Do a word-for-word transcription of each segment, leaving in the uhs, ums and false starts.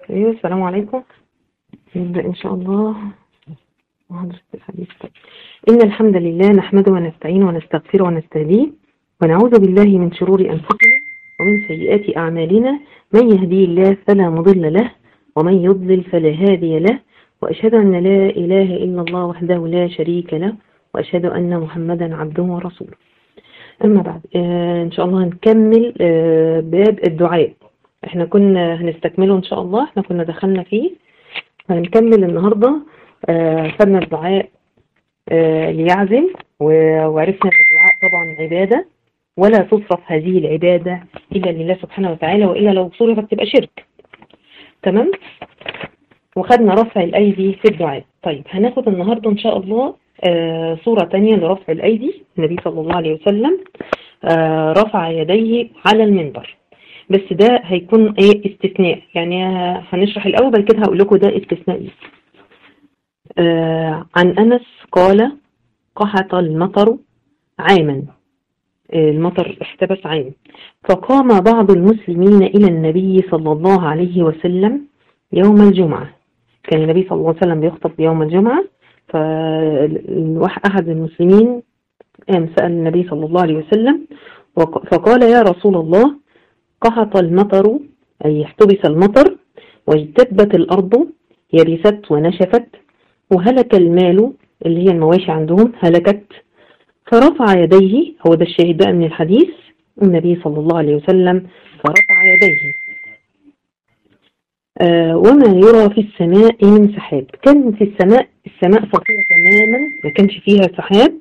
أيوة، السلام عليكم. نبدأ إن شاء الله محاضرة الحديث. طيب. إن الحمد لله نحمده ونستعينه ونستغفره ونستهديه ونعوذ بالله من شرور أنفسنا ومن سيئات أعمالنا. من يهدي الله فلا مضل له ومن يضلل فلا هادي له، وأشهد أن لا إله إلا الله وحده لا شريك له، وأشهد أن محمدا عبده ورسوله. أما بعد، آه إن شاء الله هنكمل آه باب الدعاء. احنا كنا هنستكمله إن شاء الله، احنا كنا دخلنا فيه، هنكمل النهاردة. آه خدنا الدعاء آه ليعزم، وعرفنا أن الدعاء طبعا عبادة، ولا تصرف هذه العبادة إلا لله سبحانه وتعالى، وإلا لو صرفت تبقى شرك. تمام. وخدنا رفع الأيدي في الدعاء. طيب، هناخد النهاردة إن شاء الله آه صورة تانية لرفع الأيدي. النبي صلى الله عليه وسلم آه رفع يديه على المنبر، بس ده هيكون ايه استثناء، يعني هنشرح الأول بعد كده هقول لكم ده استثناء ايه. آه عن أنس قال: قحط المطر عاما، المطر احتبس عام، فقام بعض المسلمين إلى النبي صلى الله عليه وسلم يوم الجمعة. كان النبي صلى الله عليه وسلم بيخطب يوم الجمعة، فأحد المسلمين قام سأل النبي صلى الله عليه وسلم فقال: يا رسول الله، قحط المطر، أي احتبس المطر، واجتبت الأرض، يبست ونشفت، وهلك المال، اللي هي المواشي عندهم هلكت. فرفع يديه، هو ده الشاهد بقى من الحديث، النبي صلى الله عليه وسلم فرفع يديه. آه وما يرى في السماء من سحاب، كان في السماء السماء صافية تماما، ما كانش فيها سحاب.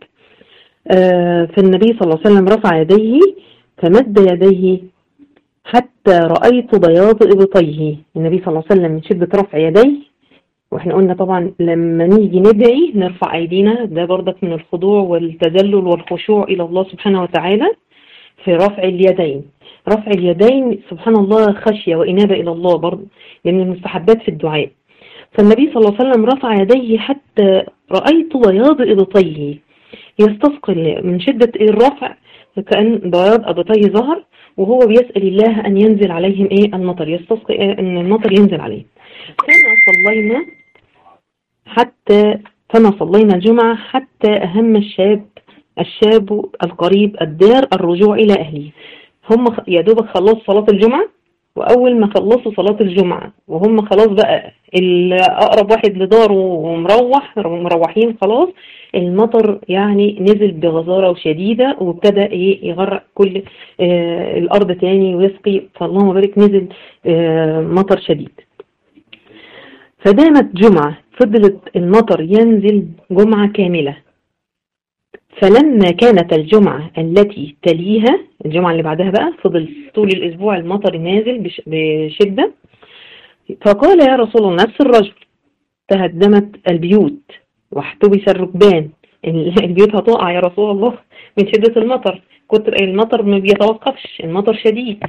آه فالنبي صلى الله عليه وسلم رفع يديه، فمد يديه حتى رأيت بياض إبطيه. النبي صلى الله عليه وسلم من شدة رفع يديه، واحنا قلنا طبعا لما نيجي ندعي نرفع ايدينا، ده برضك من الخضوع والتذلل والخشوع الى الله سبحانه وتعالى في رفع اليدين. رفع اليدين سبحان الله خشية وإنابة الى الله برضه، لان المستحبات في الدعاء. فالنبي صلى الله عليه وسلم رفع يديه حتى رأيت بياض إبطيه، يستثقل من شدة الرفع، كأن بياض إبطيه ظهر، وهو بيسأل الله أن ينزل عليهم إيه المطر، يستسقي أن المطر ينزل عليهم. فما صلينا حتى فما صلينا الجمعة حتى أهم الشاب الشاب القريب الدار الرجوع إلى أهله. هم يا دوبك خلصوا صلاة الجمعة، وأول ما خلصوا صلاة الجمعة وهم خلاص بقى الأقرب واحد لداره ومروح مروحين خلاص، المطر يعني نزل بغزارة وشديدة، وابتدى ايه يغرق كل آه الأرض تاني ويسقي، فاللهم بارك نزل آه مطر شديد. فدامت جمعة، فضلت المطر ينزل جمعة كاملة. فلما كانت الجمعة التي تليها، الجمعة اللي بعدها بقى، فضل طول الأسبوع المطر نازل بشدة. فقال: يا رسول الله، نفس الرجل، تهدمت البيوت واحتبس الركبان، البيوت هتقع يا رسول الله من شدة المطر، كتر المطر ما بيتوقفش، المطر شديد.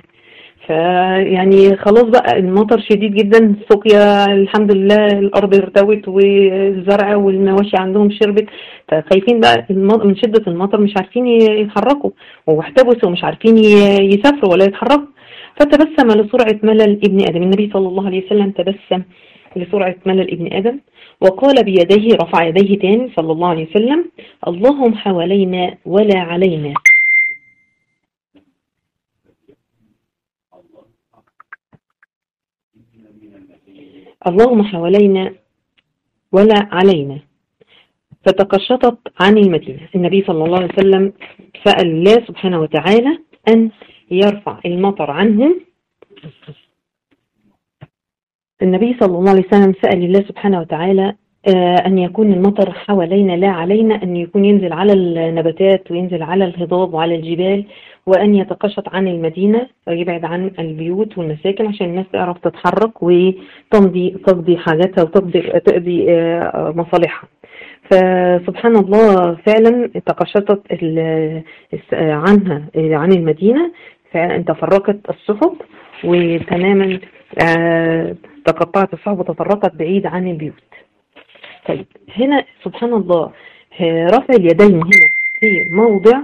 فيعني خلاص بقى المطر شديد جدا، سقيا الحمد لله الأرض ارتوت والزرع والمواشي عندهم شربت، فخايفين بقى من شدة المطر، مش عارفين يتحركوا، واحتبسوا مش عارفين يسافروا ولا يتحركوا. فتبسم لسرعة ملل ابن آدم، النبي صلى الله عليه وسلم تبسم لسرعة ملل ابن آدم، وقال بيديه، رفع يديه تاني صلى الله عليه وسلم: اللهم حوالينا ولا علينا. اللهم حوالينا ولا علينا. فتقشطت عن المدينة. النبي صلى الله عليه وسلم سأل الله سبحانه وتعالى أن يرفع المطر عنهم. النبي صلى الله عليه وسلم سأل الله سبحانه وتعالى أن يكون المطر حوالينا لا علينا، أن يكون ينزل على النباتات وينزل على الهضاب وعلى الجبال، وأن يتقشط عن المدينة ويبعد عن البيوت والمساكن، عشان الناس تعرف تتحرك وتمضي تقضي حاجاتها وتقضي تقضي مصالحها. فسبحان الله فعلا تقشطت عنها عن المدينة، فعلا تفرقت السحب، وتماما تقطعت السحب وتفرقت بعيد عن البيوت. طيب، هنا سبحان الله رفع اليدين هنا في موضع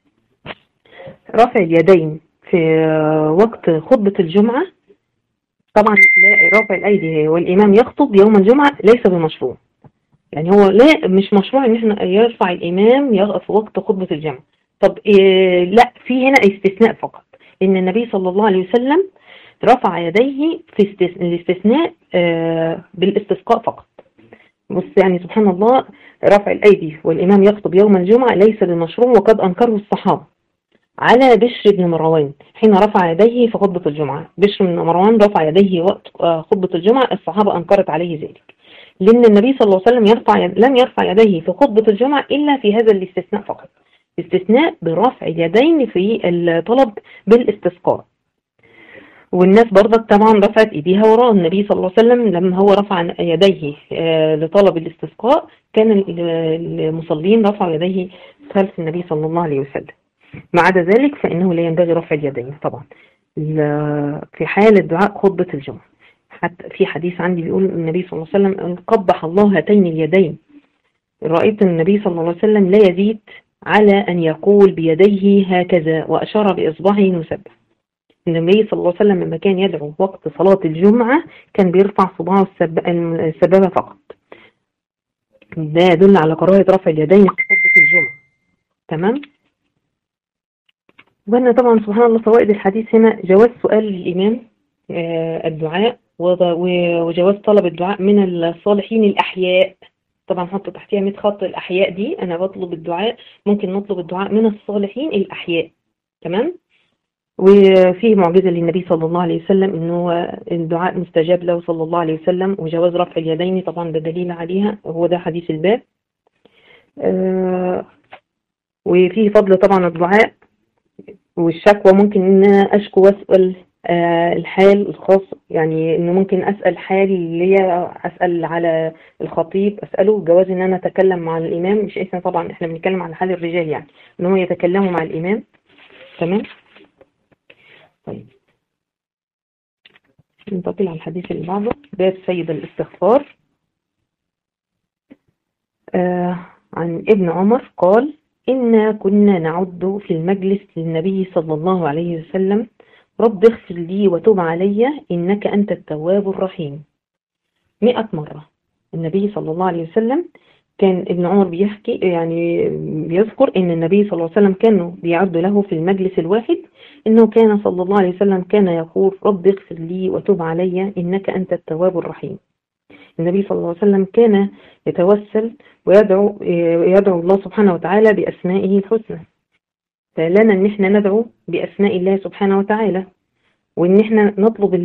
رفع اليدين في وقت خطبة الجمعة طبعا لا، رفع الأيدي والإمام يخطب يوم الجمعة ليس بمشروع. يعني هو لا مش مشروع ان احنا يرفع الامام يقف وقت خطبة الجمعة. طب إيه؟ لا، في هنا استثناء فقط، ان النبي صلى الله عليه وسلم رفع يديه في استث- الاستثناء آه بالاستسقاء فقط. بص يعني سبحان الله، رفع الايدي والامام يخطب يوم الجمعة ليس بمشروع، وقد انكره الصحابة على بشر بن مروان حين رفع يديه في خطبة الجمعة. بشر بن مروان رفع يديه وقت آه، خطبة الجمعة، الصحابة أنكرت عليه ذلك، لأن النبي صلى الله عليه وسلم يرفع لم يرفع يديه في خطبة الجمعة إلا في هذا الاستثناء فقط، استثناء برفع اليدين في الطلب بالاستسقاء. والناس برضك طبعا رفعت ايديها وراء النبي صلى الله عليه وسلم لما هو رفع يديه آه، لطلب الاستسقاء، كان المصلين رفعوا يديه خلف النبي صلى الله عليه وسلم. ما عدا ذلك فإنه لا ينبغي رفع اليدين طبعا في حال الدعاء خطبة الجمعة. حتى في حديث عندي بيقول النبي صلى الله عليه وسلم قبح الله هاتين اليدين. رأيت النبي صلى الله عليه وسلم لا يزيد على أن يقول بيديه هكذا، وأشار بإصبعه مسبح. النبي صلى الله عليه وسلم لما كان يدعو وقت صلاة الجمعة كان بيرفع صباعه السبابة فقط. ده يدل على كراهة رفع اليدين في خطبة الجمعة. تمام. وأن طبعا سبحان الله فوائد الحديث هنا جواز سؤال الإمام الدعاء، وجواز طلب الدعاء من الصالحين الأحياء. طبعا حط تحتها مية خط، الأحياء دي أنا بطلب الدعاء، ممكن نطلب الدعاء من الصالحين الأحياء. تمام. وفيه معجزة للنبي صلى الله عليه وسلم إنه الدعاء مستجاب له صلى الله عليه وسلم، وجواز رفع اليدين طبعا ده دليل عليها، هو ده حديث الباب. وفيه فضل طبعا الدعاء والشكوى، ممكن ان اشكو واسال آه الحال الخاص، يعني انه ممكن اسال حال اللي هي اسال على الخطيب، اساله جواز ان انا اتكلم مع الامام، مش اسم طبعا احنا بنتكلم على حال الرجال، يعني ان هم يتكلموا مع الامام. تمام. طيب ننتقل على الحديث اللي بعده، باب سيد الاستغفار. آه عن ابن عمر قال إنا كنا نعد في المجلس للنبي صلى الله عليه وسلم رب اغفر لي وتب علي إنك أنت التواب الرحيم مئة مرة. النبي صلى الله عليه وسلم كان ابن عمر بيحكي يعني بيذكر إن النبي صلى الله عليه وسلم كانوا بيعد له في المجلس الواحد إنه كان صلى الله عليه وسلم كان يقول رب اغفر لي وتب علي إنك أنت التواب الرحيم. النبي صلى الله عليه وسلم كان يتوسل ويدعو يدعو الله سبحانه وتعالى بأسمائه الحسنى، فلنا ان احنا ندعو بأسماء الله سبحانه وتعالى، وان احنا نطلب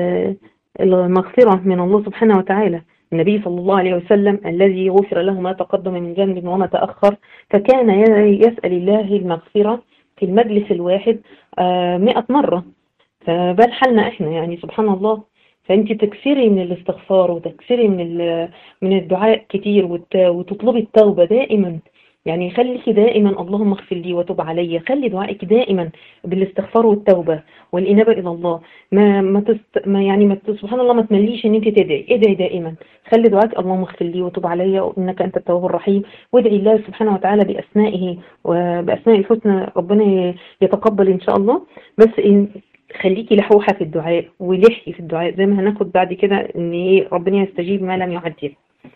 المغفرة من الله سبحانه وتعالى. النبي صلى الله عليه وسلم الذي غفر له ما تقدم من ذنب وما تأخر، فكان يسأل الله المغفرة في المجلس الواحد مئة مرة، فبال حالنا احنا يعني سبحان الله. فانت تكسري من الاستغفار وتكسري من من الدعاء كتير، وتطلبي التوبة دائما، يعني خليكي دائما اللهم اغفر لي وتب علي، خلي دعائك دائما بالاستغفار والتوبة والإنابة إلى الله. ما ما, تست... ما يعني ما سبحان الله ما تمليش ان انت تدعي، ادعي دائما، خلي دعائك اللهم اغفر لي وتب علي انك انت التواب الرحيم، وادعي الله سبحانه وتعالى بأسمائه وبأسماء الحسنى، ربنا يتقبل ان شاء الله. بس ان خليكي لحوحة في الدعاء ولحي في الدعاء، زي ما هناخد بعد كده ان ايه ربنا يستجيب ما لم يعجل.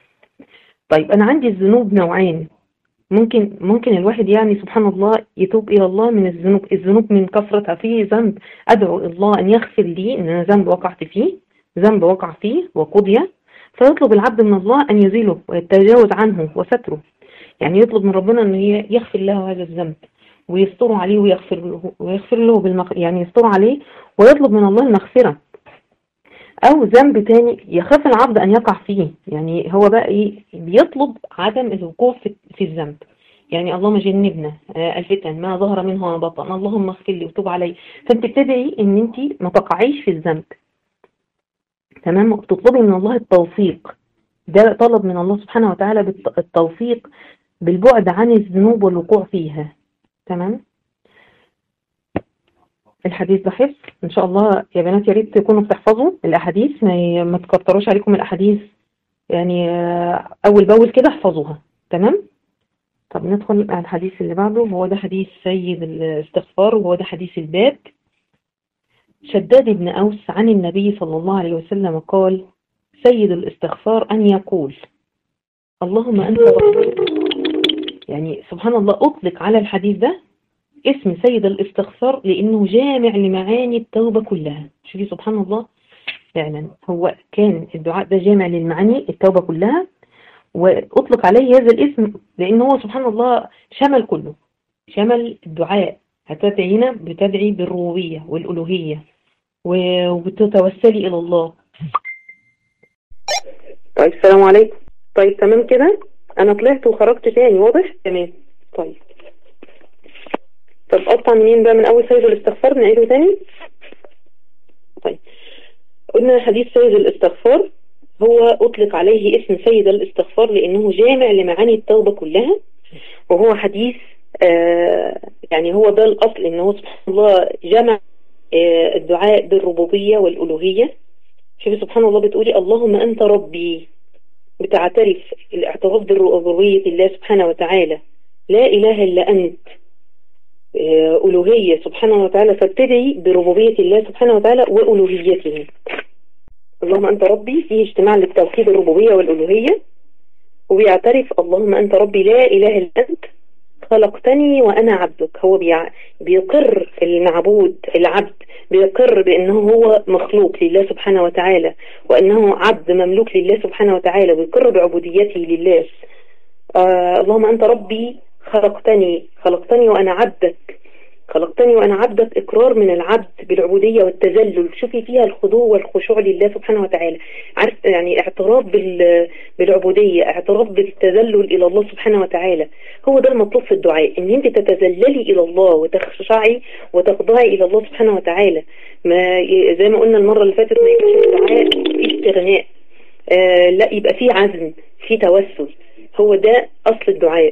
طيب انا عندي الذنوب نوعين، ممكن ممكن الواحد يعني سبحان الله يتوب الى الله من الذنوب، الذنوب من كثرتها. في ذنب ادعو الله ان يغفر لي ان انا ذنب وقعت فيه، ذنب وقع فيه وقضي، فيطلب العبد من الله ان يزيله ويتجاوز عنه وستره، يعني يطلب من ربنا ان يغفر له هذا الذنب ويستر عليه ويغفر له ويغفر له بالمغ... يعني يستر عليه ويطلب من الله المغفرة. او ذنب تاني يخاف العبد ان يقع فيه، يعني هو بقى ايه بيطلب عدم الوقوع في, في الذنب، يعني اللهم جنبنا الفتن ما ظهر منه وما بطن، اللهم اغفر لي وتوب علي. فانت بتدعي ان انت ما تقعيش في الذنب. تمام. وبتطلبي من الله التوفيق، ده طلب من الله سبحانه وتعالى بالتوفيق بالبعد عن الذنوب والوقوع فيها. تمام. الحديث ده حفظ ان شاء الله يا بنات، يا ريت تكونوا بتحفظوا الاحاديث، ما, ما تكتروش عليكم الاحاديث، يعني اول باول كده احفظوها. تمام. طب ندخل على الحديث اللي بعده، هو ده حديث سيد الاستغفار، وهو ده حديث الباب. شداد بن أوس عن النبي صلى الله عليه وسلم قال: سيد الاستغفار أن يقول اللهم أنت ربي. يعني سبحان الله أطلق على الحديث ده اسم سيد الاستغفار لأنه جامع لمعاني التوبة كلها. شوفي سبحان الله، فعلا هو كان الدعاء ده جامع للمعاني التوبة كلها، وأطلق عليه هذا الاسم لأنه هو سبحان الله شمل كله، شمل الدعاء. هتدعي هنا بتدعي بالربوبية والألوهية وبتتوسلي إلى الله. طيب السلام عليكم. طيب تمام كده، أنا طلعت وخرجت تاني، واضح؟ تمام. طيب طب أقطع منين بقى؟ من أول سيد الاستغفار نعيده تاني. طيب قلنا حديث سيد الاستغفار هو أطلق عليه اسم سيد الاستغفار لأنه جامع لمعاني التوبة كلها، وهو حديث آه يعني هو ده الأصل، إنه سبحان الله جمع آه الدعاء بالربوبية والألوهية. شوفي سبحان الله بتقولي اللهم أنت ربي، بتعترف الاعتراف بربوبية الله سبحانه وتعالى، لا إله إلا أنت، آه ألوهية سبحانه وتعالى، فابتدي بربوبية الله سبحانه وتعالى وألوهيته. اللهم أنت ربي فيه اجتماع للتوحيد الربوبية والألوهية، وبيعترف اللهم أنت ربي لا إله إلا أنت خلقتني وأنا عبدك. هو بيع... بيقر المعبود العبد، بيقر بأنه هو مخلوق لله سبحانه وتعالى، وأنه عبد مملوك لله سبحانه وتعالى، ويقر بعبوديته لله. آه اللهم أنت ربي خلقتني خلقتني وأنا عبدك خلقتني وأنا عبدك، إقرار من العبد بالعبودية والتذلل. شوفي فيها الخضوع والخشوع لله سبحانه وتعالى، عارف يعني اعتراف بالعبودية، اعتراف بالتذلل إلى الله سبحانه وتعالى. هو ده المطلوب في الدعاء، ان انت تتذللي إلى الله وتخشعي وتخضعي إلى الله سبحانه وتعالى. ما زي ما قلنا المرة اللي فاتت، ما يبقاش الدعاء فيه استغناء، آه لا، يبقى فيه عزم، فيه توسل. هو ده أصل الدعاء.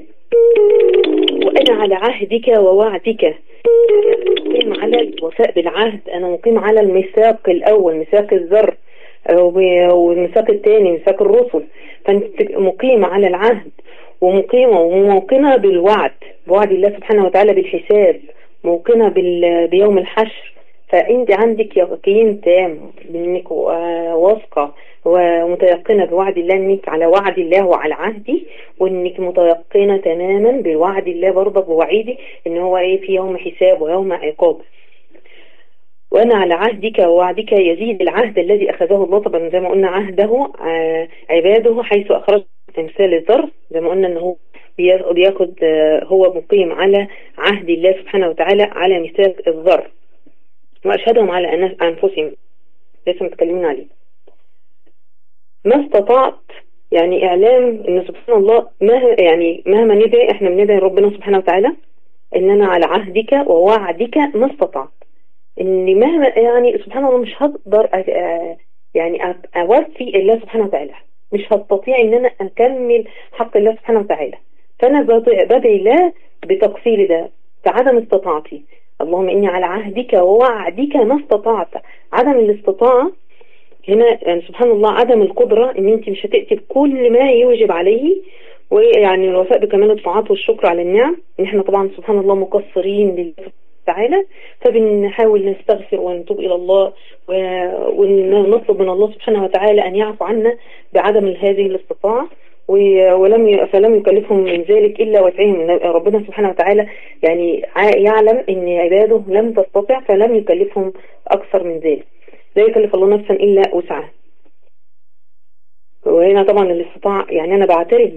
وأنا على عهدك ووعدك، مقيم على الوفاء بالعهد، أنا مقيم على الميثاق الأول، ميثاق الذر، والميثاق الثاني ميثاق الرسل. فأنت مقيمة على العهد، ومقيمة وموقنة بالوعد، بوعد الله سبحانه وتعالى بالحساب، موقنة بيوم الحشر. فأنت عندك يقين تام بأنك واثقة ومتيقنة بوعد الله، انك على وعد الله وعلى عهدي، وانك متيقنة تماما بوعد الله برضه بوعيدي ان هو ايه في يوم حساب ويوم عقاب. وانا على عهدك ووعدك يزيد العهد الذي اخذه الله. طبعا زي ما قلنا عهده عباده حيث اخرج امثال الذر، زي ما قلنا ان هو بياخد، هو مقيم على عهد الله سبحانه وتعالى على مثال الذر، واشهدهم على انفسهم، لسه متكلمين عليه. ما استطعت يعني اعلام ان سبحان الله، ما يعني مهما ندعي، احنا بندعي ربنا سبحانه وتعالى ان انا على عهدك ووعدك ما استطعت، ان مهما يعني سبحان الله مش هقدر يعني اوفي الله سبحانه وتعالى، مش هستطيع ان انا اكمل حق الله سبحانه وتعالى. فانا بدعي الله بتقصير ده، بعدم استطاعتي. اللهم اني على عهدك ووعدك ما استطعت. عدم الاستطاعة هنا يعني سبحان الله عدم القدرة، ان انت مش هتأتي بكل ما يوجب عليه، ويعني الوفاء بكمال الطاعات والشكر على النعم. ان احنا طبعا سبحان الله مقصرين لله تعالى، فبنحاول نستغفر ونتوب الى الله ونطلب من الله سبحانه وتعالى ان يعفو عنا بعدم هذه الاستطاعة، ولم فلم يكلفهم من ذلك الا وسعهم. ربنا سبحانه وتعالى يعني يعلم ان عباده لم تستطع، فلم يكلفهم اكثر من ذلك. لا يكلف الله نفسا إلا وسعها. وهنا طبعا الاستطاعة يعني أنا بعترف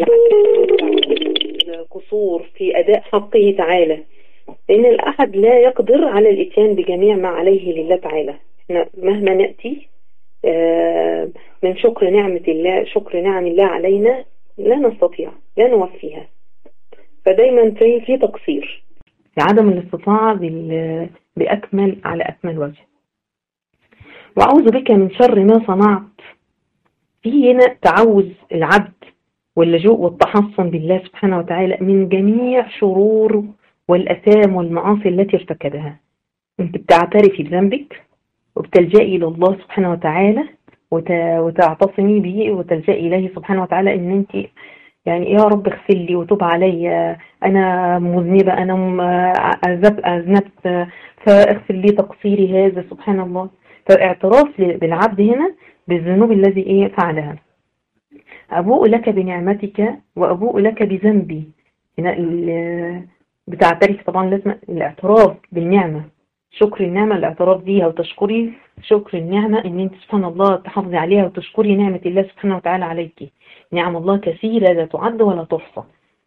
بالقصور في أداء حقه تعالى، لأن الأحد لا يقدر على الإتيان بجميع ما عليه لله تعالى. احنا مهما نأتي من شكر نعمة الله، شكر نعم الله علينا، لا نستطيع، لا نوفيها. فدايما في في تقصير، عدم الاستطاعة بأكمل على أكمل وجه. وأعوذ بك من شر ما صنعت. في هنا تعوذ العبد واللجوء والتحصن بالله سبحانه وتعالى من جميع شرور والأثام والمعاصي التي ارتكبها. انت بتعترفي بذنبك وبتلجئي إلى الله سبحانه وتعالى وتعتصمي به وتلجئي إليه سبحانه وتعالى ان انت يعني يا رب اغفر لي وتوب علي، انا مذنبة، انا م- أذب- اذنبت، فاغفر لي تقصيري هذا. سبحان الله. فاعتراف بالعبد هنا بالذنوب الذي ايه فعلها. أبوء لك بنعمتك وأبوء لك بذنبي. هنا ال- بتعترف طبعا، لازم الاعتراف بالنعمة، شكر النعمة، الاعتراف بيها وتشكري شكر النعمة ان انت سبحان الله تحافظي عليها وتشكري نعمة الله سبحانه وتعالى عليك. نعم الله كثيرة لا تعد ولا تحصى.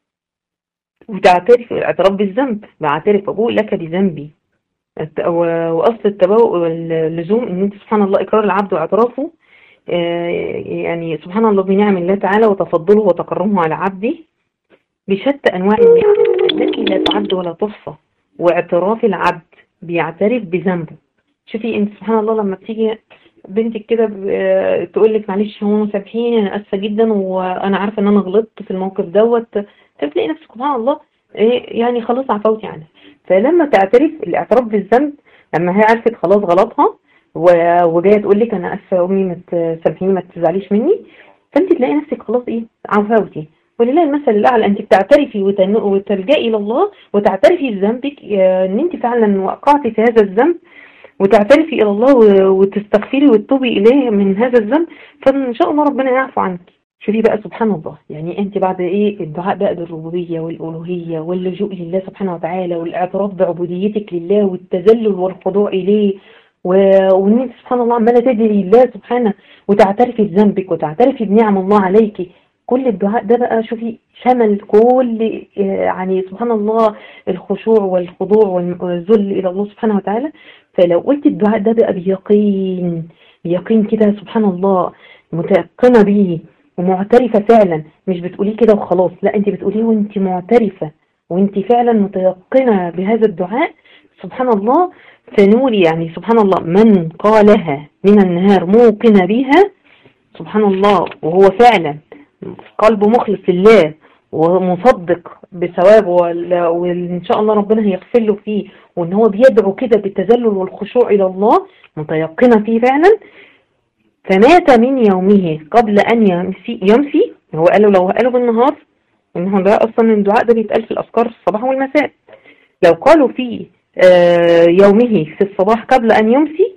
وتعترف الاعتراف بالذنب، بعترف أبوء لك بذنبي. الت- و- وأصل التبوء واللزوم ان انت سبحان الله إقرار العبد واعترافه آه، يعني سبحان الله بنعم الله تعالى وتفضله وتكرمه على عبده بشتى أنواع النعم التي لا تعد ولا تحصى. واعتراف العبد بيعترف بذنبه. شوفي انت سبحان الله لما بتيجي بنتك كده تقول لك معلش هو سامحيني انا اسفه جدا وانا عارفه ان انا غلطت في الموقف دوت، تلاقي نفسك سبحان الله ايه يعني خلاص عفوتي عنها. فلما تعترف الاعتراف بالذنب، لما هي عرفت خلاص غلطها و- وجايه تقول لك انا اسفه يا امي ما تسامحيني ما تزعليش مني، فانت تلاقي نفسك خلاص ايه عفوتي. ولله المثل الاعلى، انت بتعترفي وتن- وتلجئي الى الله وتعترفي بذنبك آه، ان انت فعلا وقعتي في هذا الذنب، وتعترفي الى الله و- وتستغفري وتتوبي اليه من هذا الذنب، فان شاء الله ربنا يعفو عنك. شوفي بقى سبحان الله، يعني انت بعد ايه الدعاء بقى بالربوبيه والالوهيه واللجوء لله سبحانه وتعالى والاعتراف بعبوديتك لله والتذلل والخضوع اليه، و- وان انت سبحان الله عماله تدعي الله سبحانه وتعترفي بذنبك وتعترفي بنعم الله عليك. كل الدعاء ده بقى شوفي شمل كل آه، يعني سبحان الله الخشوع والخضوع والذل الى الله سبحانه وتعالى. فلو قلت الدعاء ده بقى بيقين، بيقين كده سبحان الله، متيقنة بيه ومعترفة فعلا، مش بتقوليه كده وخلاص، لا انت بتقوليه وانت معترفة وانت فعلا متيقنة بهذا الدعاء. سبحان الله. فنور يعني سبحان الله من قالها من النهار موقن بها سبحان الله وهو فعلا قلبه مخلص لله ومصدق بثوابه وال- وان شاء الله ربنا هيغفر له فيه، وان هو بيدعو كده بالتذلل والخشوع الى الله متيقنه فيه فعلا. فمات من يومه قبل ان يمسي, يمسي هو قاله لو قاله بالنهار، ان هو ده اصلا الدعاء ده بيتقال في الاذكار الصباح والمساء. لو قالوا في آه، يومه في الصباح قبل ان يمسي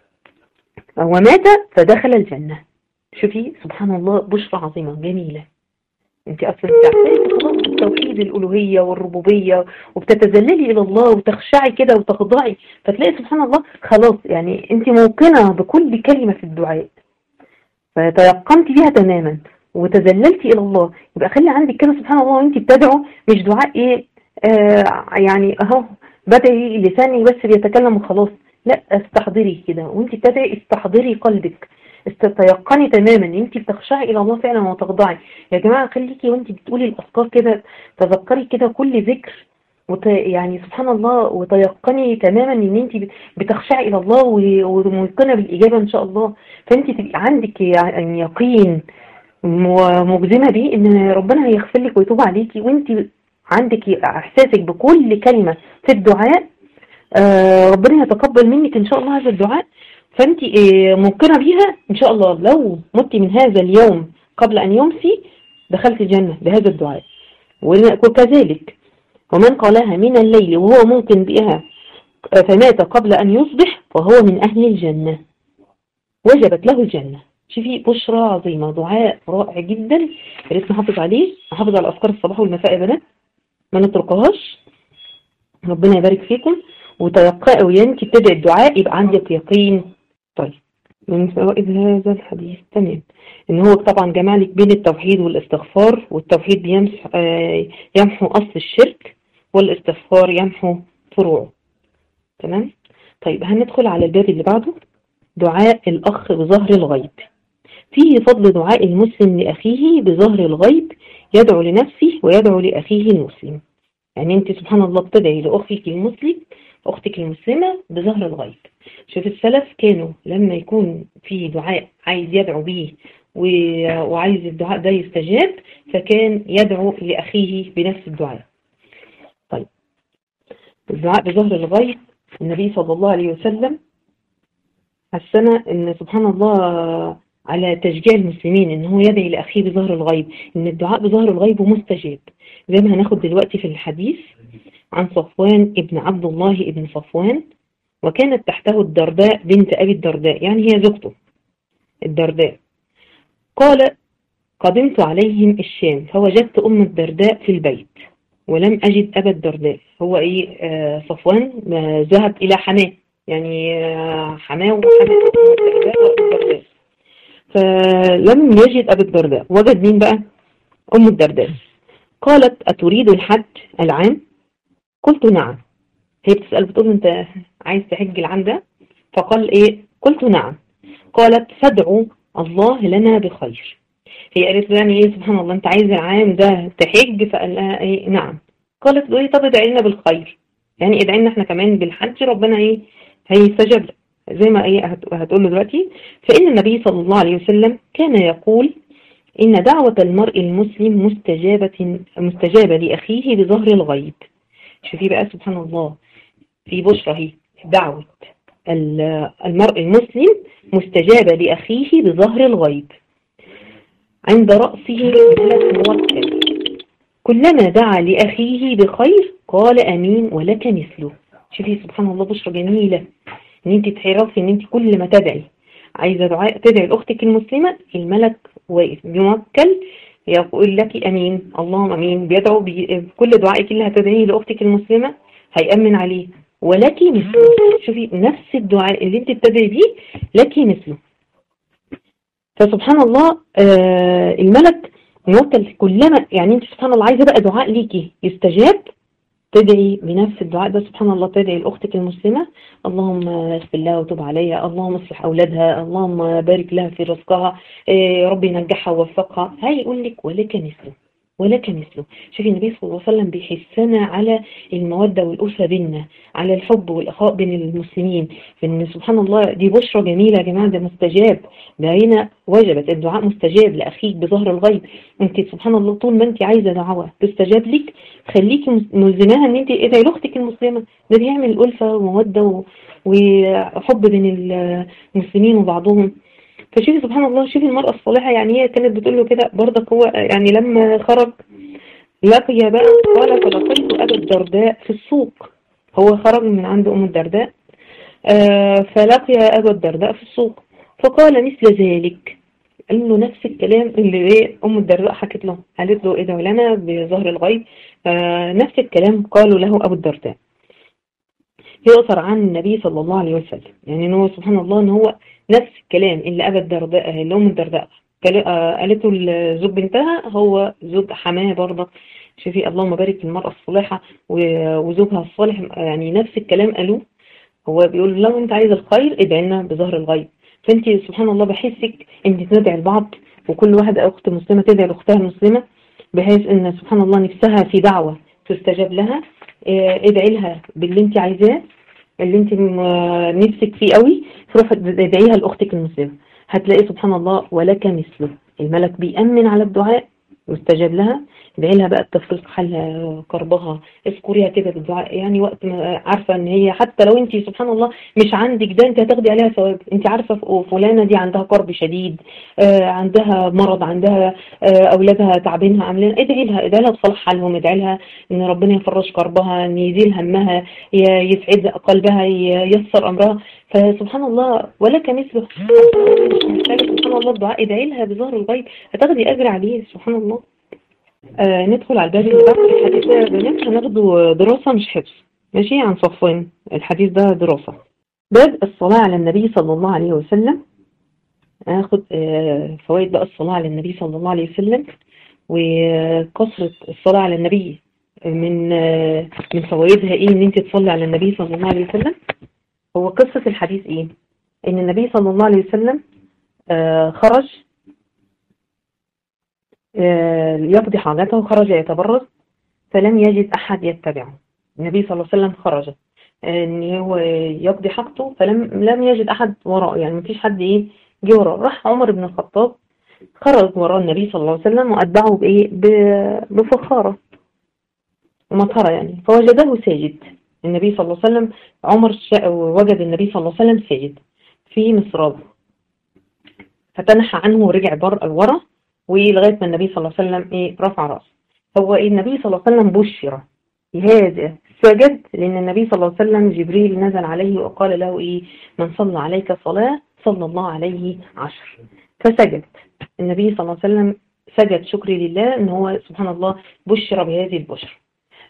ومات فدخل الجنه. شوفي سبحان الله بشرى عظيمه جميله. انت اصلا بتعترفي خلاص بالتوحيد الالوهيه والربوبيه وبتتذللي الى الله وتخشعي كده وتخضعي، فتلاقي سبحان الله خلاص يعني انت موقنه بكل كلمه في الدعاء فتيقنتي بيها تماما وتذللتي الى الله. يبقى خلي عندك كده سبحان الله وانت بتدعو مش دعاء ايه آه يعني اهو بدعي لساني بس بيتكلم وخلاص، لا استحضري كده وانت بتدعي، استحضري قلبك، استيقني تماما ان انت بتخشعي الى الله فعلا وتخضعي. يا جماعه خليكي وانت بتقولي الاذكار كده تذكري كده كل ذكر وت... يعني سبحان الله وتيقني تماما ان انت بتخشعي الى الله و- وموقنه بالاجابه ان شاء الله. فانت تبقى عندك يعني يقين ومجزمه بيه ان ربنا هيغفر لك ويتوب عليكي، وانت عندك احساسك بكل كلمه في الدعاء آه ربنا يتقبل منك ان شاء الله هذا الدعاء. فانت آه موقنه بيها ان شاء الله لو مت من هذا اليوم قبل ان يمسي دخلت الجنه بهذا الدعاء. وكذلك ومن قالها من الليل وهو ممكن بها فمات قبل أن يصبح فهو من أهل الجنة وجبت له الجنة. شوفي بشرى عظيمة، دعاء رائع جدا، يا ريت نحافظ عليه، نحافظ على أذكار الصباح والمساء يا بنات ما نتركهاش. ربنا يبارك فيكم وتيقظوا وانت بتدعي الدعاء يبقى عندك يقين. طيب من فوائد هذا الحديث تمام ان هو طبعا جمع لك بين التوحيد والاستغفار، والتوحيد بيمسح آه يمحو اصل الشرك والاستغفار يمحو فروعه. تمام. طيب هندخل على الباب اللي بعده، دعاء الأخ بظهر الغيب. فيه فضل دعاء المسلم لأخيه بظهر الغيب، يدعو لنفسه ويدعو لأخيه المسلم. يعني انت سبحان الله بتدعي لأختك المسلم أختك المسلمة بظهر الغيب. شوف السلف كانوا لما يكون في دعاء عايز يدعو به وعايز الدعاء ده يستجاب فكان يدعو لأخيه بنفس الدعاء. طيب الدعاء بظهر الغيب، النبي صلى الله عليه وسلم حسنا ان سبحان الله على تشجيع المسلمين ان هو يدعي لاخيه بظهر الغيب، ان الدعاء بظهر الغيب مستجاب، زي ما هناخد دلوقتي في الحديث عن صفوان ابن عبد الله ابن صفوان، وكانت تحته الدرداء بنت ابي الدرداء، يعني هي زوجته الدرداء. قال: قدمت عليهم الشام فوجدت ام الدرداء في البيت ولم اجد ابا الدرداء. هو ايه آه صفوان آه ذهب الى حماه، يعني آه حماه وحماه ام الدرداء وابو الدرداء، فلم يجد ابا الدرداء. وجد مين بقى؟ ام الدرداء. قالت: اتريد الحج العام؟ قلت: نعم. هي بتسأل بتقول: انت عايز تحج العام ده؟ فقال: ايه؟ قلت: نعم. قالت: فادعوا الله لنا بخير. هي قالت له يعني ايه سبحان الله، انت عايز العام ده تحج؟ فقال لها: ايه؟ نعم. قالت له: ايه؟ طب ادعي لنا بالخير، يعني ادعي لنا احنا كمان بالحج، ربنا ايه هيستجاب لك، زي ما ايه هتقول له دلوقتي. فإن النبي صلى الله عليه وسلم كان يقول: إن دعوة المرء المسلم مستجابة مستجابة لأخيه بظهر الغيب. شوفي بقى سبحان الله، في بشرى هي دعوة المرء المسلم مستجابة لأخيه بظهر الغيب عند رأسه ملك موكل، كلما دعا لأخيه بخير قال أمين ولك مثله. شوفي سبحان الله، بشرى جميلة ان انت تعرفي ان انت كل ما تدعي عايزة دعاء تدعي لأختك المسلمة، الملك واقف موكل يقول لك أمين، اللهم أمين، بيدعو بكل دعائك اللي هتدعيه لأختك المسلمة هيأمن عليه ولك مثله. شوفي نفس الدعاء اللي انت بتدعي بيه لك مثله. فسبحان الله آه الملك موكل، كلما يعني انت سبحان الله عايزة بقى دعاء ليكي يستجاب تدعي بنفس الدعاء ده. سبحان الله تدعي لأختك المسلمة: اللهم اغفر لها وتب عليها، اللهم اصلح أولادها، اللهم بارك لها في رزقها، إيه ربي نجحها ووفقها، هيقول لك ولك مثله ولك مثله. شوفي النبي صلى الله عليه وسلم بيحثنا على المودة والألفة بيننا، على الحب والأخاء بين المسلمين، فإن سبحان الله دي بشرى جميلة يا جماعة، ده مستجاب، ده هنا وجبت الدعاء مستجاب لأخيك بظهر الغيب. انت سبحان الله طول ما انت عايزة دعوة تستجاب لك خليكي ملزماها ان انت ادعي لاختك المسلمة، ده بيعمل ألفة ومودة وحب بين المسلمين وبعضهم. فشوفي سبحان الله، شوفي المرأة الصالحة، يعني هي كانت بتقول له كده برضك، هو يعني لما خرج لقي بقى، قال: فلقيت أبا الدرداء في السوق. هو خرج من عند أم الدرداء آه فلقي أبا الدرداء في السوق فقال مثل ذلك، قال له نفس الكلام اللي ايه أم الدرداء حكت له، قالت له: ادعوا لنا بظهر الغيب. آه نفس الكلام قالوا له أبو الدرداء. يؤثر عن النبي صلى الله عليه وسلم يعني ان هو سبحان الله ان هو نفس الكلام اللي أبا الدرداء اللي أم الدرداء قالته لزوج بنتها هو زوج حماه برضه. شوفي اللهم بارك المرأة الصالحة وزوجها الصالح، يعني نفس الكلام قالوه. هو بيقول: لو انت عايز الخير ادعي لنا بظهر الغيب. فانت سبحان الله بحسك انت تدعي لبعض، وكل واحد اخت مسلمة تدعي لاختها المسلمة، بحيث ان سبحان الله نفسها في دعوة تستجاب لها. ادعي لها باللي انت عايزاه، اللي انت نفسك فيه قوي، تروح ادعيها لاختك المسلمة، هتلاقي سبحان الله ولك مثله. الملك بيأمن على الدعاء مستجاب لها. ادعي لها بقى بتفريق حالها كربها، اذكريها كده بالدعاء، يعني وقت ما عارفه ان هي حتى لو انت سبحان الله مش عندك ده انت هتاخدي عليها ثواب. انت عارفه فلانه دي عندها كرب شديد، آه عندها مرض، عندها آه اولادها تعبينها عاملين، ادعي لها ادعي لها بصلاح حالهم، ادعي لها ان ربنا يفرج كربها، ان يزيل همها، يسعد قلبها، ييسر امرها. فسبحان الله ولك مثله. سبحان الله الدعاء ادعي لها بظهر الغيب هتاخدي اجر عليه. سبحان الله. آه ندخل على الباب اللي بعد الحديث ده يا بنات، هناخده دراسة مش حفظ، ماشي؟ عن صفوان، الحديث ده دراسة. باب الصلاة على النبي صلى الله عليه وسلم. هاخد آه فوائد بقى الصلاة على النبي صلى الله عليه وسلم وكثرة الصلاة على النبي. من آه من فوائدها ايه ان انت تصلي على النبي صلى الله عليه وسلم. هو قصة الحديث ايه؟ ان النبي صلى الله عليه وسلم آه خرج يقضي حاجته، خرج يتبرز فلم يجد أحد يتبعه. النبي صلى الله عليه وسلم خرج ان هو يقضي حاجته فلم لم يجد أحد وراءه، يعني مفيش حد ايه جه وراءه. راح عمر بن الخطاب خرج وراء النبي صلى الله عليه وسلم وأتبعه بايه بفخارة ومطهرة يعني، فوجده ساجد. النبي صلى الله عليه وسلم عمر وجد النبي صلى الله عليه وسلم ساجد في مصراب، فتنحى عنه ورجع بر الورى، ولغاية ما النبي صلى الله عليه وسلم إيه رفع رأسه. هو إيه النبي صلى الله عليه وسلم بشر بهذا سجد، لأن النبي صلى الله عليه وسلم جبريل نزل عليه وقال له إيه من صلى عليك صلاة صلى الله عليه عشر، فسجد النبي صلى الله عليه وسلم سجد شكري لله ان هو سبحان الله بشر بهذه البشر.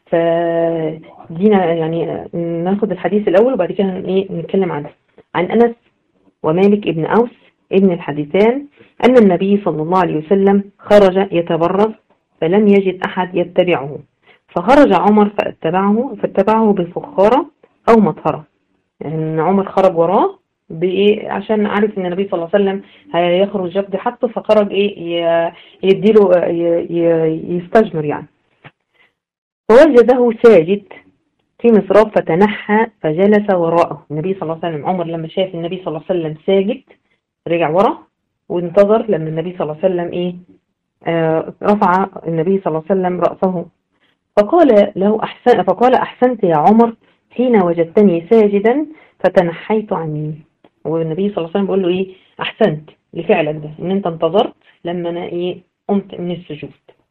فدينا يعني ناخد الحديث الاول وبعد كده ايه نتكلم عنه. عن انس ومالك ابن اوس ابن الحديثان ان النبي صلى الله عليه وسلم خرج يتبرز فلم يجد احد يتبعه، فخرج عمر فاتبعه فاتبعه بفخارة او مطهرة، يعني عمر خرج وراه بايه عشان عارف ان النبي صلى الله عليه وسلم هيخرج يفضي حطه، فخرج ايه يديله يستجمر يعني. فوجده ساجد في مصراب فتنحى فجلس وراءه النبي صلى الله عليه وسلم. عمر لما شاف النبي صلى الله عليه وسلم ساجد رجع وراه وانتظر لما النبي صلى الله عليه وسلم ايه آه رفع النبي صلى الله عليه وسلم رأسه، فقال له أحسن فقال أحسنت يا عمر حين وجدتني ساجدا فتنحيت عني. والنبي صلى الله عليه وسلم بيقول له ايه احسنت لفعلك ده ان انت انتظرت لما انا ايه قمت من السجود.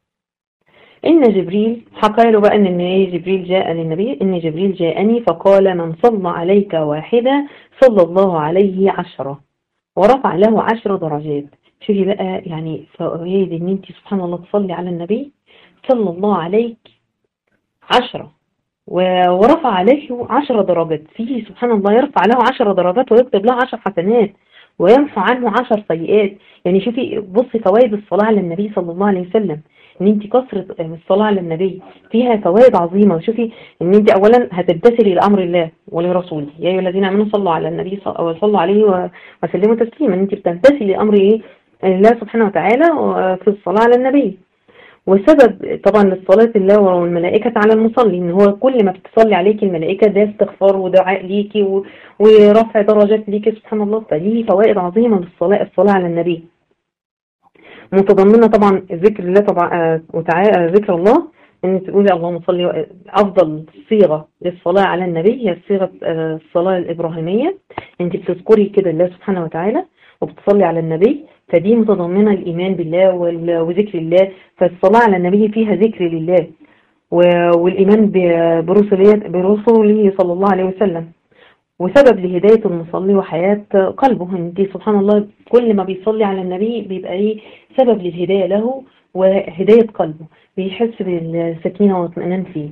ان جبريل حكى له بقى ان ايه جبريل جاء للنبي ان جبريل جاءني فقال من صلى عليك واحدة صلى الله عليه عشرة ورفع له عشر درجات. شوفي بقى يعني فوائد ان انت سبحان الله تصلي على النبي صلى الله عليك عشرة ورفع عليه عشر درجات، فيه سبحان الله يرفع له عشر درجات ويكتب له عشر حسنات ويمحو عنه عشر سيئات. يعني شوفي بصي فوائد الصلاة على النبي صلى الله عليه وسلم، ان انت كثرة الصلاة على النبي فيها فوائد عظيمة. شوفي ان انت اولا هتمتثلي لامر الله ولرسوله، يا ايها الذين امنوا صلوا على النبي وصلوا عليه وسلموا تسليما، ان انت بتمتثلي لامر ايه الله سبحانه وتعالى في الصلاة على النبي. وسبب طبعا للصلاة الله والملائكة على المصلي ان هو كل ما بتصلي عليك الملائكة ده استغفار ودعاء ليكي ورفع درجات ليكي سبحان الله. فليه فوائد عظيمة للصلاة الصلاة على النبي، متضمنة طبعا ذكر الله طبعا وتعالى ذكر الله، ان تقولي اللهم صل. افضل صيغة للصلاة على النبي هي صيغة الصلاة الابراهيمية، انت بتذكري كده الله سبحانه وتعالى وبتصلي على النبي، فدي متضمنة الإيمان بالله وذكر الله. فالصلاة على النبي فيها ذكر لله والإيمان برسوله صلى الله عليه وسلم، وسبب لهداية المصلي وحياة قلبه. انت سبحان الله كل ما بيصلي على النبي بيبقى ايه سبب للهداية له وهداية قلبه، بيحس بالسكينة واطمئنان فيه،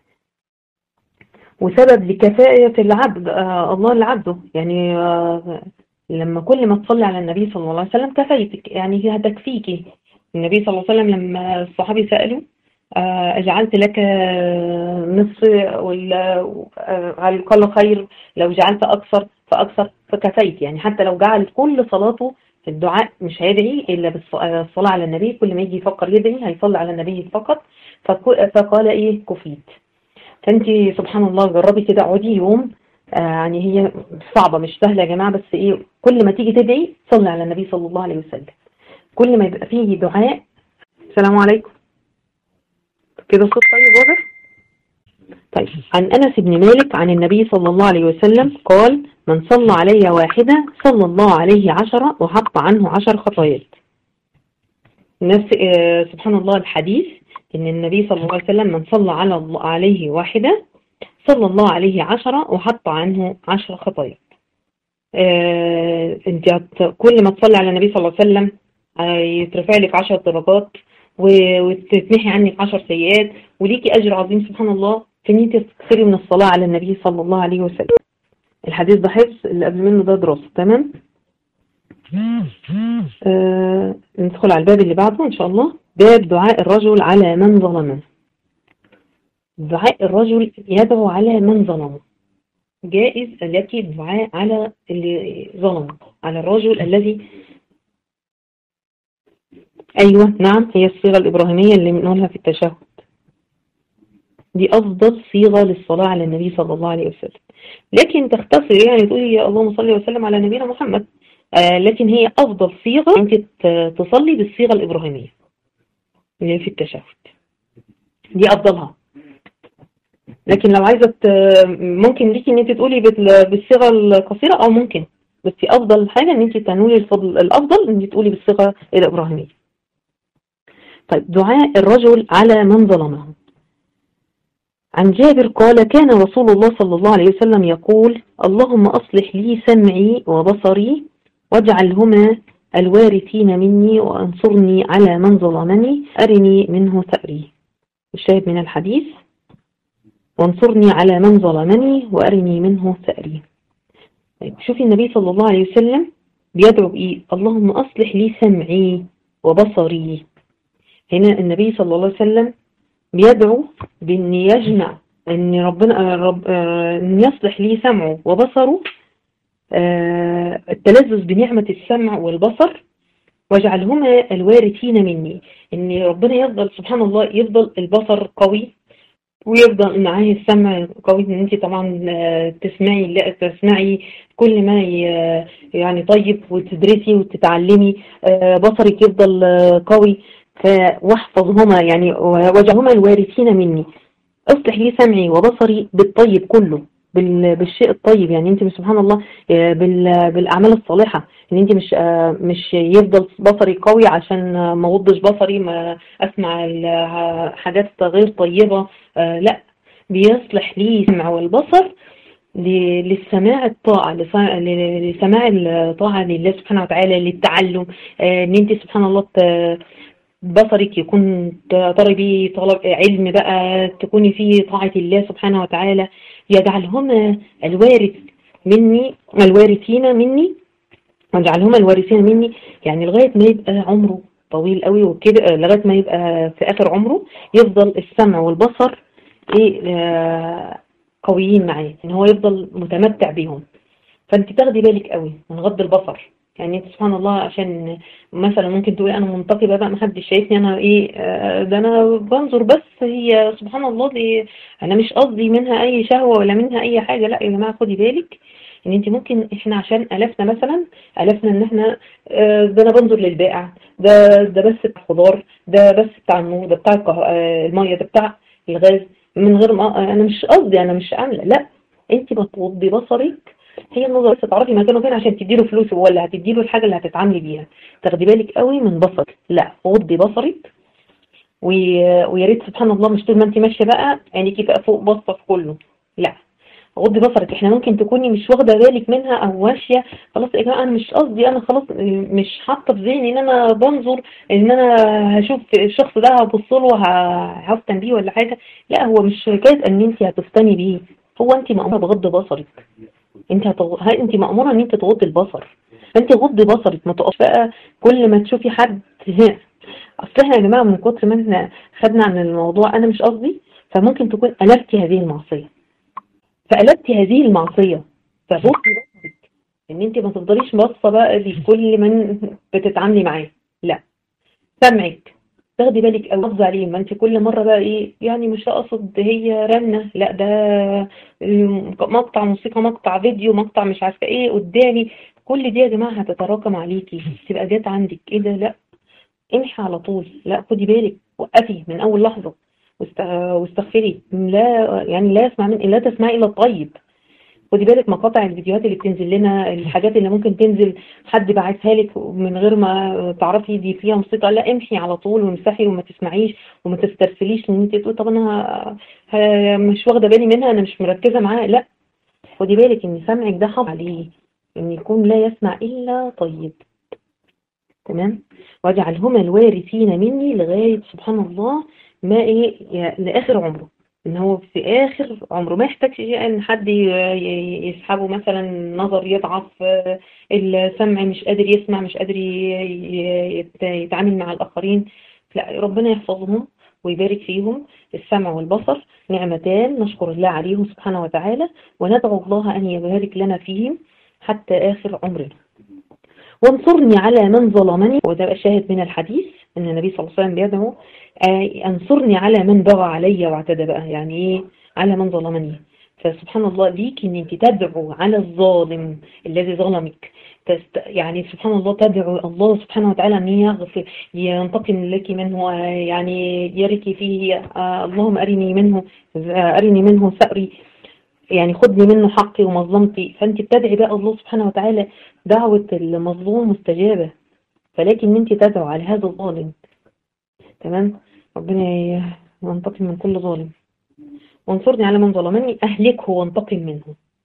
وسبب لكفاية العبد آه الله لعبده. يعني آه لما كل ما تصلي على النبي صلى الله عليه وسلم كفايتك، يعني هتكفيكي. النبي صلى الله عليه وسلم لما الصحابي سألوا أجعلت لك نصف ولا هل قال خير لو جعلت أكثر فأكثر فكفيت، يعني حتى لو جعل كل صلاته في الدعاء مش هيدعي إلا بالصلاة على النبي، كل ما يجي يفكر يدعي هيصلي على النبي فقط، فقال إيه كفيت. فأنت سبحان الله جربي كده اقعدي يوم، يعني هي صعبة مش سهلة يا جماعة، بس ايه كل ما تيجي تدعي صلي على النبي صلى الله عليه وسلم، كل ما يبقى فيه دعاء. السلام عليكم كده صوت طيب واضح. طيب عن أنس بن مالك عن النبي صلى الله عليه وسلم قال من صلى علي واحدة صلى الله عليه عشرة وحط عنه عشر خطايات. نفس اه سبحان الله الحديث ان النبي صلى الله عليه وسلم من صلى على الله عليه واحدة صلى الله عليه عشرة وحط عنه عشر خطايا. آه انت كل ما تصلي على النبي صلى الله عليه وسلم آه يترفع لك عشر درجات وتتمحي عنك عشر سيئات، وليكي أجر عظيم سبحان الله في ان انت تكثري من الصلاة على النبي صلى الله عليه وسلم. الحديث ده حفظ، اللي قبل منه ده دراسة. تمام. آه ندخل على الباب اللي بعده ان شاء الله، باب دعاء الرجل على من ظلمه. دعاء الرجل يدعو على من ظلمه، جائز لك الدعاء على اللي ظلم، على الرجل الذي ايوه نعم هي الصيغة الابراهيمية اللي بنقولها في التشهد، دي افضل صيغة للصلاة على النبي صلى الله عليه وسلم. لكن تختصر يعني تقولي يا اللهم صل وسلم على نبينا محمد، آه لكن هي افضل صيغة انت تصلي بالصيغة الابراهيمية اللي في التشهد، دي افضلها. لكن لو عايزة ممكن ليكي ان انت تقولي بالصيغة القصيرة او ممكن بس افضل حاجة ان انت تنوي الفضل، الافضل ان انت تقولي بالصيغة الابراهيمية. طيب دعاء الرجل على من ظلمه. عن جابر قال كان رسول الله صلى الله عليه وسلم يقول اللهم أصلح لي سمعي وبصري واجعلهما الوارثين مني وانصرني على من ظلمني أرني منه ثأري. الشاهد من الحديث وانصرني على من ظلمني وأرني منه ثأري. طيب شوفي النبي صلى الله عليه وسلم بيدعو بإيه؟ اللهم أصلح لي سمعي وبصري. هنا النبي صلى الله عليه وسلم بيدعو بأن يجمع أن ربنا رب أن يصلح لي سمعه وبصره، آه التلذذ بنعمة السمع والبصر، واجعلهما الوارثين مني، أن ربنا يفضل سبحان الله يفضل البصر قوي ويفضل معاه السمع قوي، ان انت طبعا تسمعي لا تسمعي كل ما يعني طيب وتدرسي وتتعلمي، بصرك يفضل قوي. واحفظهما يعني واجعلهما الوارثين مني، اصلح لي سمعي وبصري بالطيب كله، بالشيء الطيب، يعني انت سبحان الله بالاعمال الصالحه، ان انت مش مش يفضل بصري قوي عشان ما اغضش بصري ما اسمع حاجات غير طيبه، لا بيصلح لي السمع والبصر للسماع الطاعة، لسماع الطاعة لله سبحانه وتعالى، للتعلم، ان انت سبحان الله بصرك يكون طلبي طلب علم بقى، تكوني فيه طاعة الله سبحانه وتعالى. يجعلهما الوارث مني الوارثين مني واجعلهما الوارثين مني، يعني لغاية ما يبقى عمره طويل قوي وكده، لغاية ما يبقى في آخر عمره يفضل السمع والبصر ايه آه قويين معاه، ان هو يفضل متمتع بيهم. فانت تاخدي بالك قوي من غض البصر، يعني انت سبحان الله عشان مثلا ممكن تقولي انا منتقبه بقى محدش شايفني، انا ايه آه ده انا بنظر بس، هي سبحان الله دي انا مش قصدي منها اي شهوه ولا منها اي حاجه. لا يا جماعه خدي بالك ان انت ممكن احنا عشان الفنا مثلا الفنا ان احنا آه ده انا بنظر للبائع، ده ده بس بتاع الخضار، ده بس بتاع النور، ده بتاع آه الميه، ده بتاع الغاز، من غير ما انا مش قصدي انا مش عامله. لا انت بتغضي بصرك، هي النظر بس تعرفي مكانه فين عشان تديله فلوس ولا هتديله الحاجه اللي هتتعاملي بيها. تاخدي بالك قوي من بصرك، لا غضي بصرك. ويا ريت سبحان الله مش طول ما انت ماشيه بقى عينيكي بقى فوق باصه في كله، لا غضي بصرك. احنا ممكن تكوني مش واخده بالك منها او ماشيه خلاص يا جماعه انا مش قصدي، انا خلاص مش حاطه في ذهني ان انا بنظر ان انا هشوف الشخص ده هبص له هفتن بيه ولا حاجه. لا هو مش حكايه ان انت هتفتني بيه، هو انت مأموره بغض بصرك، انت هتغ... انت مأموره ان انت تغضي البصر، فانت غضي بصرك. ما تقفش بقى كل ما تشوفي حد اصل احنا يا جماعه من كتر ما احنا خدنا عن الموضوع انا مش قصدي، فممكن تكون ألفتي هذه المعصيه، فقلبتي هذه المعصية، فغضي بصرك ان انت ما تفضليش باصه بقى لكل من بتتعاملي معاه. لا سمعك تاخدي بالك او تحافظي عليه، ما انت كل مره بقى ايه يعني مش اقصد هي رنه، لا ده مقطع موسيقى، مقطع فيديو، مقطع مش عارفه ايه قدامي، كل دي يا جماعه هتتراكم عليكي تبقى جات عندك ايه ده. لا امحي على طول، لا خدي بالك، وقفي من اول لحظه واستغفري، لا يعني لا يسمع من لا تسمعي الا الطيب. خدي بالك مقاطع الفيديوهات اللي بتنزل لنا، الحاجات اللي ممكن تنزل حد باعتها لك من غير ما تعرفي دي فيها موسيقى، لا امحي على طول وامسحي وما تسمعيش وما تسترسليش ان انت تقول طب انا مش واخده بالي منها انا مش مركزه معاها. لا خدي بالك ان سمعك ده حافظ عليه ان يكون لا يسمع الا طيب. تمام. واجعلهما الوارثين مني لغايه سبحان الله ما ايه لاخر عمره، ان هو في اخر عمره ما يحتاجش ان حد يسحبه مثلا، نظر يضعف، السمع مش قادر يسمع، مش قادر يتعامل مع الاخرين، لا ربنا يحفظهم ويبارك فيهم. السمع والبصر نعمتان نشكر الله عليهم سبحانه وتعالى، وندعو الله ان يبارك لنا فيهم حتى اخر عمرنا. وانصرني على من ظلمني، وده شاهد من الحديث ان النبي صلى الله عليه وسلم بيدعو انصرني على من بغى علي واعتدى بقى، يعني ايه على من ظلمني. فسبحان الله ليك ان انت تدعو على الظالم الذي ظلمك، يعني سبحان الله تدعو الله سبحانه وتعالى ان يغفر ينتقم لك منه، يعني يرك فيه اللهم ارني منه ارني منه ثأري. يعني خد لي منه حقي ومظلمتي. فانت بتدعي بقى الله سبحانه وتعالى، دعوة المظلوم مستجابة، فلكن انت تدعو على هذا الظالم. تمام. ربنا ينتقم من كل ظالم، وانصرني على من ظلمني أهلكه وانتقم منه.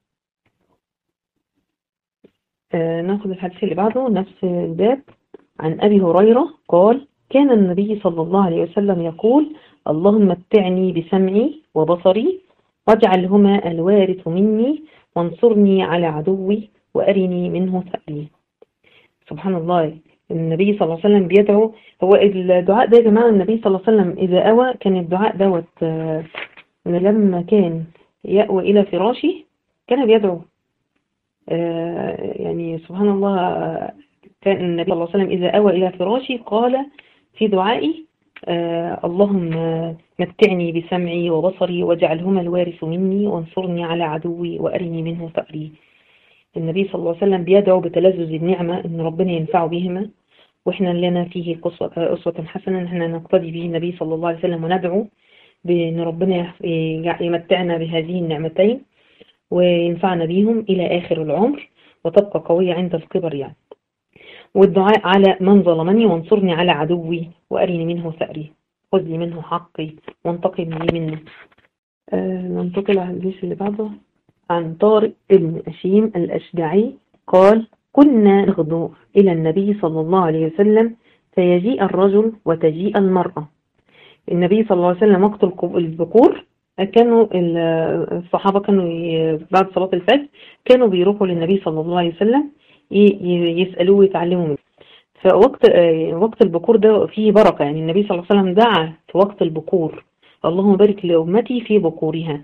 آه ناخذ الحديث اللي بعده نفس الباب. عن أبي هريرة قال: كان النبي صلى الله عليه وسلم يقول: اللهم متعني بسمعي وبصري واجعلهما الوارث مني وانصرني على عدوي وأرني منه ثأري. سبحان الله، النبي صلى الله عليه وسلم بيدعو. هو الدعاء ده يا جماعة، النبي صلى الله عليه وسلم إذا أوى كان الدعاء دوت آه لما كان يأوي إلى فراشه كان بيدعو. آه يعني سبحان الله، آه كان النبي صلى الله عليه وسلم إذا أوى إلى فراشه قال في دعائي: آه اللهم متعني بسمعي وبصري واجعلهما الوارث مني وانصرني على عدوي وأرني منه ثأري. النبي صلى الله عليه وسلم بيدعو بتلذذ النعمة إن ربنا ينفع بهما، وإحنا لنا فيه أسوة حسنة إن إحنا نقتدي به النبي صلى الله عليه وسلم وندعو بأن ربنا يمتعنا بهذه النعمتين وينفعنا بهم إلى آخر العمر وتبقى قوية عند الكبر يعني. والدعاء على من ظلمني وانصرني على عدوي وأرني منه ثأري، خذ لي منه حقي وانتقم لي منه. آه ننتقل على الحديث اللي بعده. عن طارق بن أشيم الأشجعي قال: كنا نغدو إلى النبي صلى الله عليه وسلم فيجيء الرجل وتجيء المرأة. النبي صلى الله عليه وسلم وقت البكور كانوا الصحابة كانوا بعد صلاة الفجر كانوا بيروحوا للنبي صلى الله عليه وسلم يسألوه ويتعلموا منه. فوقت وقت البكور ده فيه بركة، يعني النبي صلى الله عليه وسلم دعا في وقت البكور: اللهم بارك لأمتي في بكورها.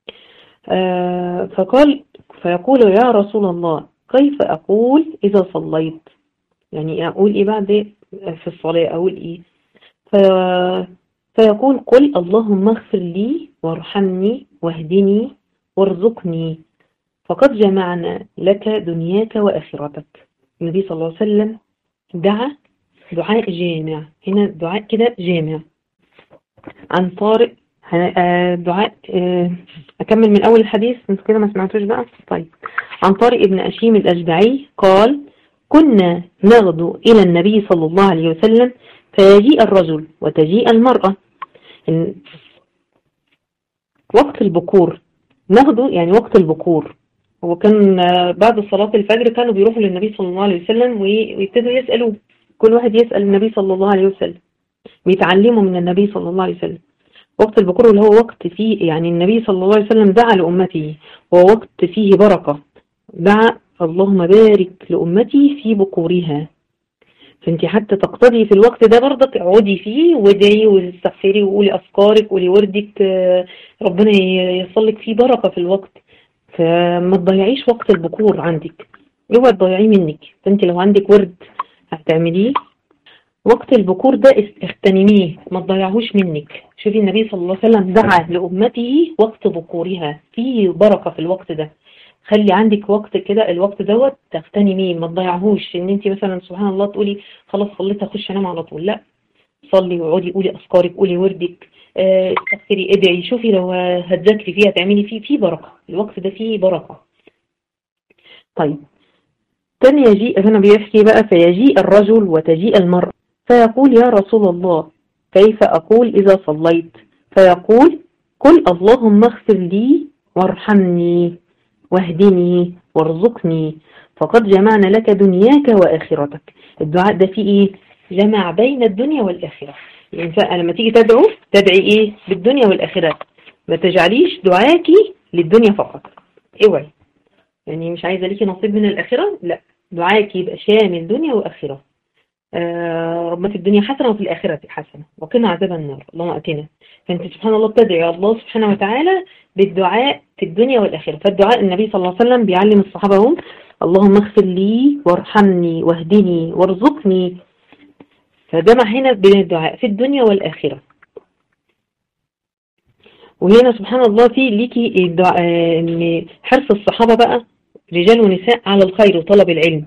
فقال فيقول: يا رسول الله كيف أقول إذا صليت؟ يعني أقول إيه بعد في الصلاة؟ أقول إيه؟ فيقول: قل اللهم اغفر لي وارحمني واهدني وارزقني فقد جمعنا لك دنياك وآخرتك. النبي صلى الله عليه وسلم دعا دعاء جامع، هنا دعاء كده جامع. عن طارق دعاء أكمل من أول الحديث انتوا كده ما سمعتوش بقى. طيب. عن طارق بن أشيم الأشجعي قال: كنا نغدو إلى النبي صلى الله عليه وسلم فيجيء الرجل وتجيء المرأة. وقت البكور نغدو يعني وقت البكور، وكان بعد صلاة الفجر كانوا بيروحوا للنبي صلى الله عليه وسلم ويبتدوا يسألوه، كل واحد يسأل النبي صلى الله عليه وسلم، بيتعلموا من النبي صلى الله عليه وسلم. وقت البكور اللي هو وقت فيه يعني النبي صلى الله عليه وسلم دعا لأمته، ووقت فيه بركة، دعا اللهم بارك لأمتي في بكورها. فانت حتى تقتضي في الوقت ده برضك اقعدي فيه وادعي واستغفري وقولي أذكارك وقولي وردك، ربنا يصلك فيه بركة في الوقت. فما تضيعيش وقت البكور عندك، اوعي تضيعيه منك. فانت لو عندك ورد هتعمليه وقت البكور ده اغتنميه، ما تضيعهوش منك. شوفي النبي صلى الله عليه وسلم دعا لأمته وقت بكورها، فيه بركة في الوقت ده. خلي عندك وقت كده، الوقت دوت تغتنميه، ما تضيعهوش ان انت مثلا سبحان الله تقولي خلاص صليت اخش انام على طول. لا، صلي وقعدي قولي اذكارك، قولي وردك، استغفري، ادعي. شوفي لو هتذاكري فيها تعملي فيه فيه بركة، الوقت ده فيه بركة. طيب. كان يجيء هنا بيحكي بقى: فيجيء الرجل وتجيء المرأة فيقول: يا رسول الله كيف أقول إذا صليت؟ فيقول: قل اللهم اغفر لي وارحمني واهدني وارزقني فقد جمعنا لك دنياك وآخرتك. الدعاء ده فيه إيه؟ جمع بين الدنيا والآخرة. يعني لما تيجي تدعو تدعي إيه؟ بالدنيا والآخرة، ما تجعليش دعاكي للدنيا فقط، اوعي يعني مش عايزة ليكي نصيب من الآخرة، لا، دعاكي يبقى شامل دنيا وآخرة. آه ربنا في الدنيا حسنة وفي الآخرة حسنة وقنا عذاب النار، اللهم أتنا. فأنت سبحان الله بتدعي الله سبحانه وتعالى بالدعاء في الدنيا والآخرة. فالدعاء النبي صلى الله عليه وسلم بيعلم الصحابة هم: اللهم اغفر لي وارحمني واهدني وارزقني. فجمع هنا بين الدعاء في الدنيا والآخرة. وهنا سبحان الله في ليكي الدعاء، حرص الصحابة بقى رجال ونساء على الخير وطلب العلم.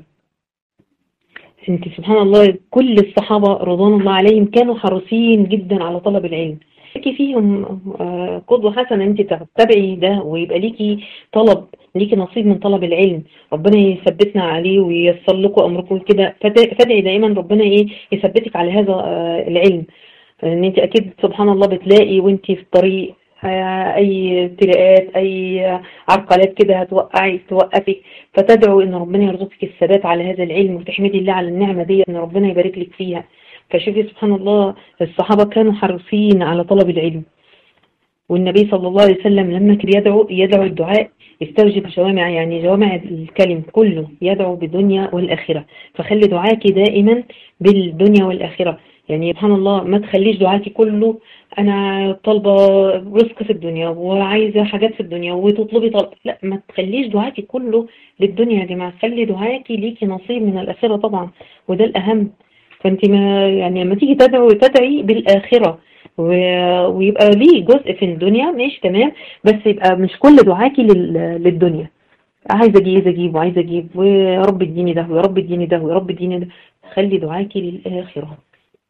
انت سبحان الله كل الصحابة رضوان الله عليهم كانوا حريصين جدا على طلب العلم. ليكي فيهم آه، قدوة حسنة، انت تتبعي ده ويبقى ليكي طلب، ليكي نصيب من طلب العلم، ربنا يثبتنا عليه وييسر لكم امركم كده. فد- فادعي دائما ربنا ايه يثبتك على هذا آه، العلم، ان انت اكيد سبحان الله بتلاقي وانت في الطريق آه، اي ابتلاءات، اي عرقلات كده هتوقعي توقفك، فتدعو ان ربنا يرزقك الثبات على هذا العلم، وتحمدي الله على النعمة دي ان ربنا يبارك لك فيها. فشوفي سبحان الله الصحابة كانوا حريصين على طلب العلم، والنبي صلى الله عليه وسلم لما كان يدعو يدعو الدعاء يستوجب جوامع، يعني جوامع الكلم كله، يدعو بالدنيا والآخرة. فخلي دعاكي دائما بالدنيا والآخرة، يعني سبحان الله ما تخليش دعاكي كله أنا طالبة رزق في الدنيا وعايزة حاجات في الدنيا وتطلبي طلب، لا ما تخليش دعاكي كله للدنيا يا جماعة، خلي دعاكي ليكي نصيب من الآخرة طبعا، وده الأهم. فانت ما يعني لما تيجي تدعو تدعي بالآخرة، و- ويبقى ليه جزء في الدنيا ماشي تمام، بس يبقى مش كل دعاكي لل- للدنيا، عايزه اجيب اجيب وعايزه اجيب ويا رب اديني ده ويا رب اديني ده ويا رب اديني ده. خلي دعاكي للآخرة.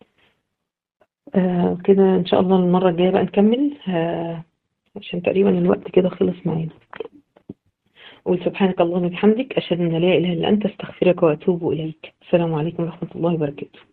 آه كده ان شاء الله المرة الجاية بقى نكمل، آه عشان تقريبا الوقت كده خلص معانا. قول سبحانك اللهم وبحمدك، اشهد ان لا اله الا انت، استغفرك واتوب اليك. السلام عليكم ورحمة الله وبركاته.